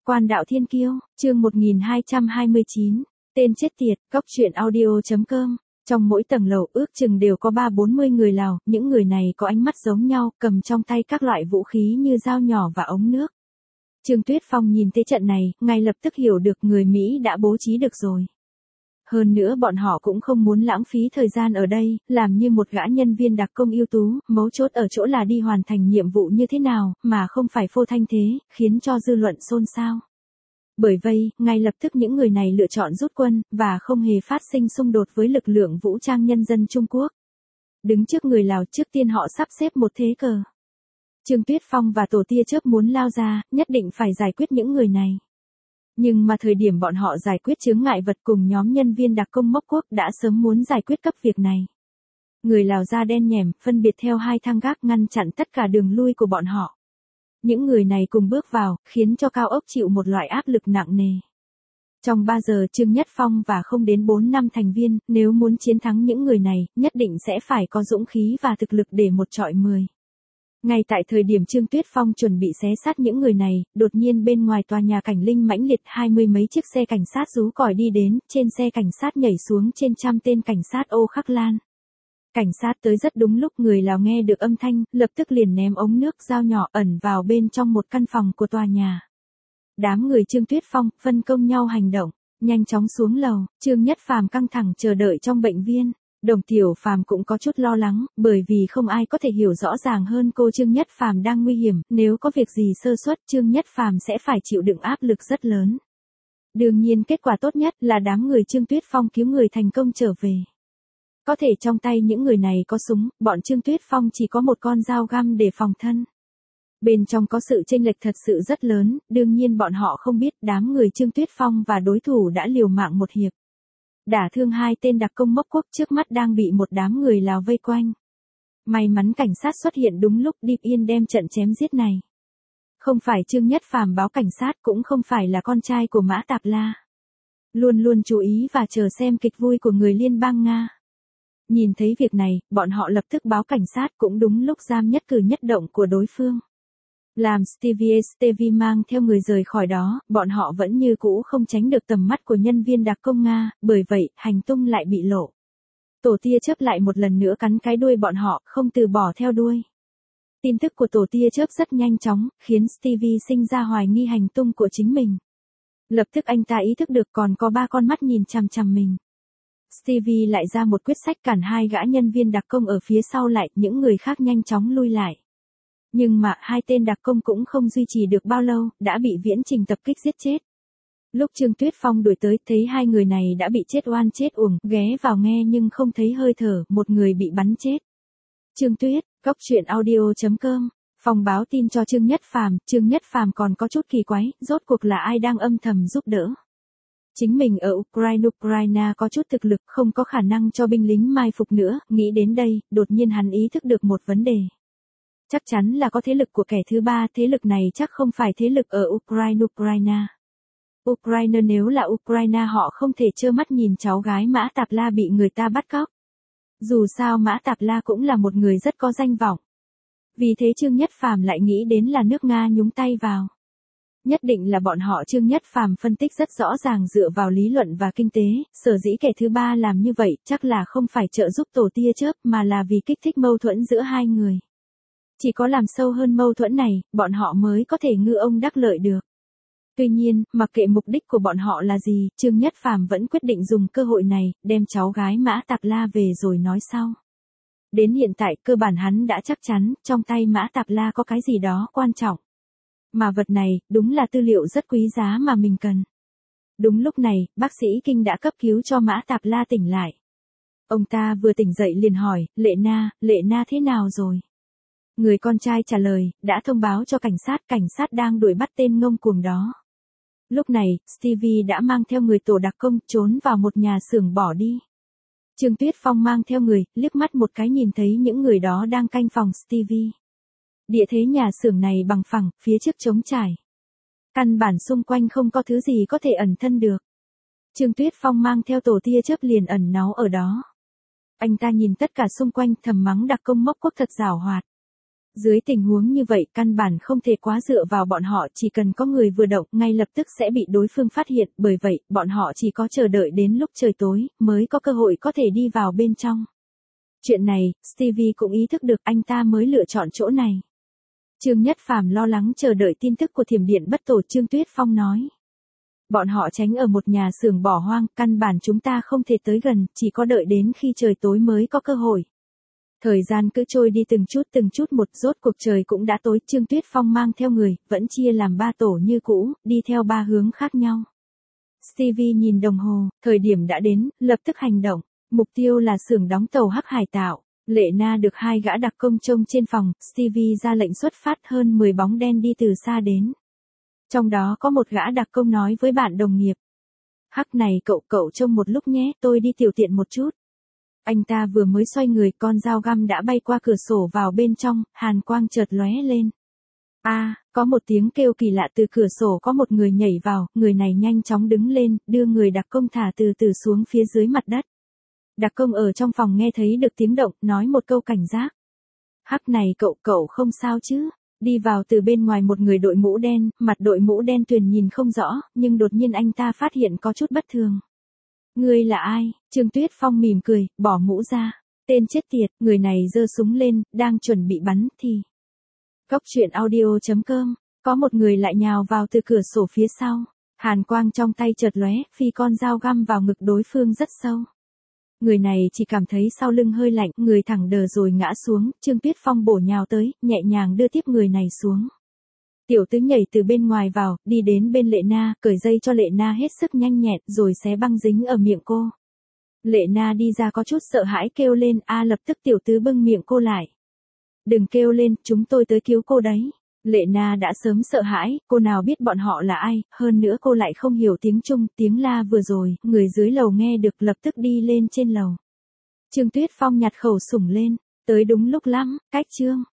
Quan đạo thiên kiêu, chương 1229, tên chết tiệt, cóc truyện audio.com. Trong mỗi tầng lầu ước chừng đều có 30-40 người Lào, những người này có ánh mắt giống nhau, cầm trong tay các loại vũ khí như dao nhỏ và ống nước. Trương Tuyết Phong nhìn thế trận này, ngay lập tức hiểu được người Mỹ đã bố trí được rồi. Hơn nữa bọn họ cũng không muốn lãng phí thời gian ở đây, làm như một gã nhân viên đặc công ưu tú, mấu chốt ở chỗ là đi hoàn thành nhiệm vụ như thế nào, mà không phải phô thanh thế, khiến cho dư luận xôn xao. Bởi vậy, ngay lập tức những người này lựa chọn rút quân, và không hề phát sinh xung đột với lực lượng vũ trang nhân dân Trung Quốc. Đứng trước người Lào trước tiên họ sắp xếp một thế cờ. Trương Tuyết Phong và Tổ Tia Chớp muốn lao ra, nhất định phải giải quyết những người này. Nhưng mà thời điểm bọn họ giải quyết chướng ngại vật cùng nhóm nhân viên đặc công Mốc Quốc đã sớm muốn giải quyết cấp việc này. Người Lào da đen nhẻm, phân biệt theo hai thang gác ngăn chặn tất cả đường lui của bọn họ. Những người này cùng bước vào, khiến cho cao ốc chịu một loại áp lực nặng nề. Trong 3 giờ Trương Nhất Phong và không đến 4 năm thành viên, nếu muốn chiến thắng những người này, nhất định sẽ phải có dũng khí và thực lực để một trọi 10. Ngay tại thời điểm Trương Tuyết Phong chuẩn bị xé xác những người này, đột nhiên bên ngoài tòa nhà cảnh linh mãnh liệt 20 mấy chiếc xe cảnh sát rú còi đi đến, trên xe cảnh sát nhảy xuống trên trăm tên cảnh sát ô khắc lan. Cảnh sát tới rất đúng lúc, người Lào nghe được âm thanh, lập tức liền ném ống nước dao nhỏ ẩn vào bên trong một căn phòng của tòa nhà. Đám người Trương Tuyết Phong phân công nhau hành động, nhanh chóng xuống lầu. Trương Nhất Phàm căng thẳng chờ đợi trong bệnh viện. Đồng Tiểu Phàm cũng có chút lo lắng, bởi vì không ai có thể hiểu rõ ràng hơn cô Trương Nhất Phàm đang nguy hiểm, nếu có việc gì sơ suất Trương Nhất Phàm sẽ phải chịu đựng áp lực rất lớn. Đương nhiên kết quả tốt nhất là đám người Trương Tuyết Phong cứu người thành công trở về. Có thể trong tay những người này có súng, bọn Trương Tuyết Phong chỉ có một con dao găm để phòng thân. Bên trong có sự chênh lệch thật sự rất lớn, đương nhiên bọn họ không biết đám người Trương Tuyết Phong và đối thủ đã liều mạng một hiệp. Đả thương 2 tên đặc công Mốc Quốc trước mắt đang bị một đám người Lào vây quanh. May mắn cảnh sát xuất hiện đúng lúc Điệp Yên đem trận chém giết này. Không phải Trương Nhất Phàm báo cảnh sát, cũng không phải là con trai của Mã Tạp La. Luôn luôn chú ý và chờ xem kịch vui của người liên bang Nga. Nhìn thấy việc này, bọn họ lập tức báo cảnh sát, cũng đúng lúc giam nhất cử nhất động của đối phương. Làm Stevie mang theo người rời khỏi đó, bọn họ vẫn như cũ không tránh được tầm mắt của nhân viên đặc công Nga, bởi vậy, hành tung lại bị lộ. Tổ Tia Chớp lại một lần nữa cắn cái đuôi bọn họ, không từ bỏ theo đuôi. Tin tức của Tổ Tia Chớp rất nhanh chóng, khiến Stevie sinh ra hoài nghi hành tung của chính mình. Lập tức anh ta ý thức được còn có 3 con mắt nhìn chằm chằm mình. Stevie lại ra một quyết sách cản 2 gã nhân viên đặc công ở phía sau lại, những người khác nhanh chóng lui lại. Nhưng mà 2 tên đặc công cũng không duy trì được bao lâu, đã bị viễn trình tập kích giết chết. Lúc Trương Tuyết Phong đuổi tới, thấy 2 người này đã bị chết oan chết uổng, ghé vào nghe nhưng không thấy hơi thở, một người bị bắn chết. Trương Tuyết, cóc truyện audio.com. Phòng báo tin cho Trương Nhất Phàm còn có chút kỳ quái, rốt cuộc là ai đang âm thầm giúp đỡ. Chính mình ở Ukraine có chút thực lực, không có khả năng cho binh lính mai phục nữa, nghĩ đến đây, đột nhiên hắn ý thức được một vấn đề. Chắc chắn là có thế lực của kẻ thứ ba, thế lực này chắc không phải thế lực ở Ukraine. Ukraine nếu là Ukraine họ không thể trơ mắt nhìn cháu gái Mã Tạp La bị người ta bắt cóc. Dù sao Mã Tạp La cũng là một người rất có danh vọng. Vì thế Trương Nhất Phàm lại nghĩ đến là nước Nga nhúng tay vào. Nhất định là bọn họ. Trương Nhất Phàm phân tích rất rõ ràng dựa vào lý luận và kinh tế, sở dĩ kẻ thứ ba làm như vậy chắc là không phải trợ giúp Tổ Tia Chớp mà là vì kích thích mâu thuẫn giữa 2 người. Chỉ có làm sâu hơn mâu thuẫn này, bọn họ mới có thể ngư ông đắc lợi được. Tuy nhiên, mặc kệ mục đích của bọn họ là gì, Trương Nhất Phàm vẫn quyết định dùng cơ hội này, đem cháu gái Mã Tạp La về rồi nói sau. Đến hiện tại, cơ bản hắn đã chắc chắn, trong tay Mã Tạp La có cái gì đó quan trọng. Mà vật này, đúng là tư liệu rất quý giá mà mình cần. Đúng lúc này, bác sĩ Kinh đã cấp cứu cho Mã Tạp La tỉnh lại. Ông ta vừa tỉnh dậy liền hỏi, Lệ Na thế nào rồi? Người con trai trả lời, đã thông báo cho cảnh sát đang đuổi bắt tên ngông cuồng đó. Lúc này, Stevie đã mang theo người tổ đặc công trốn vào một nhà xưởng bỏ đi. Trương Tuyết Phong mang theo người, liếc mắt một cái nhìn thấy những người đó đang canh phòng Stevie. Địa thế nhà xưởng này bằng phẳng, phía trước trống trải. Căn bản xung quanh không có thứ gì có thể ẩn thân được. Trương Tuyết Phong mang theo Tổ Tia Chớp liền ẩn náu ở đó. Anh ta nhìn tất cả xung quanh thầm mắng đặc công Mốc Quốc thật giảo hoạt. Dưới tình huống như vậy căn bản không thể quá dựa vào bọn họ, chỉ cần có người vừa động ngay lập tức sẽ bị đối phương phát hiện, bởi vậy bọn họ chỉ có chờ đợi đến lúc trời tối mới có cơ hội có thể đi vào bên trong. Chuyện này, Stevie cũng ý thức được, anh ta mới lựa chọn chỗ này. Trương Nhất Phàm lo lắng chờ đợi tin tức của thiểm điện bất tổ. Trương Tuyết Phong nói. Bọn họ tránh ở một nhà xưởng bỏ hoang, căn bản chúng ta không thể tới gần, chỉ có đợi đến khi trời tối mới có cơ hội. Thời gian cứ trôi đi từng chút một, rốt cuộc trời cũng đã tối. Trương Tuyết Phong mang theo người, vẫn chia làm 3 tổ như cũ, đi theo 3 hướng khác nhau. Stevie nhìn đồng hồ, thời điểm đã đến, lập tức hành động. Mục tiêu là xưởng đóng tàu Hắc Hải tạo. Lệ Na được 2 gã đặc công trông trên phòng, Stevie ra lệnh xuất phát, hơn 10 bóng đen đi từ xa đến. Trong đó có một gã đặc công nói với bạn đồng nghiệp. Hắc này cậu trông một lúc nhé, tôi đi tiểu tiện một chút. Anh ta vừa mới xoay người, con dao găm đã bay qua cửa sổ vào bên trong, hàn quang chợt lóe lên. Có một tiếng kêu kỳ lạ từ cửa sổ, có một người nhảy vào, người này nhanh chóng đứng lên, đưa người đặc công thả từ từ xuống phía dưới mặt đất. Đặc công ở trong phòng nghe thấy được tiếng động, nói một câu cảnh giác. Hắc này cậu không sao chứ? Đi vào từ bên ngoài một người đội mũ đen, mặt đội mũ đen tuyền nhìn không rõ, nhưng đột nhiên anh ta phát hiện có chút bất thường. Ngươi là ai? Trương Tuyết Phong mỉm cười, bỏ mũ ra. Tên chết tiệt, người này giơ súng lên, đang chuẩn bị bắn thì. Cóc truyện audio.com, có một người lại nhào vào từ cửa sổ phía sau. Hàn quang trong tay chợt lóe, phi con dao găm vào ngực đối phương rất sâu. Người này chỉ cảm thấy sau lưng hơi lạnh, người thẳng đờ rồi ngã xuống. Trương Tuyết Phong bổ nhào tới, nhẹ nhàng đưa tiếp người này xuống. Tiểu tứ nhảy từ bên ngoài vào, đi đến bên Lệ Na, cởi dây cho Lệ Na hết sức nhanh nhẹn, rồi xé băng dính ở miệng cô. Lệ Na đi ra có chút sợ hãi kêu lên, lập tức tiểu tứ bưng miệng cô lại. Đừng kêu lên, chúng tôi tới cứu cô đấy. Lệ Na đã sớm sợ hãi, cô nào biết bọn họ là ai, hơn nữa cô lại không hiểu tiếng Trung, tiếng la vừa rồi, người dưới lầu nghe được lập tức đi lên trên lầu. Trương Tuyết Phong nhặt khẩu súng lên, tới đúng lúc lắm, cách Trương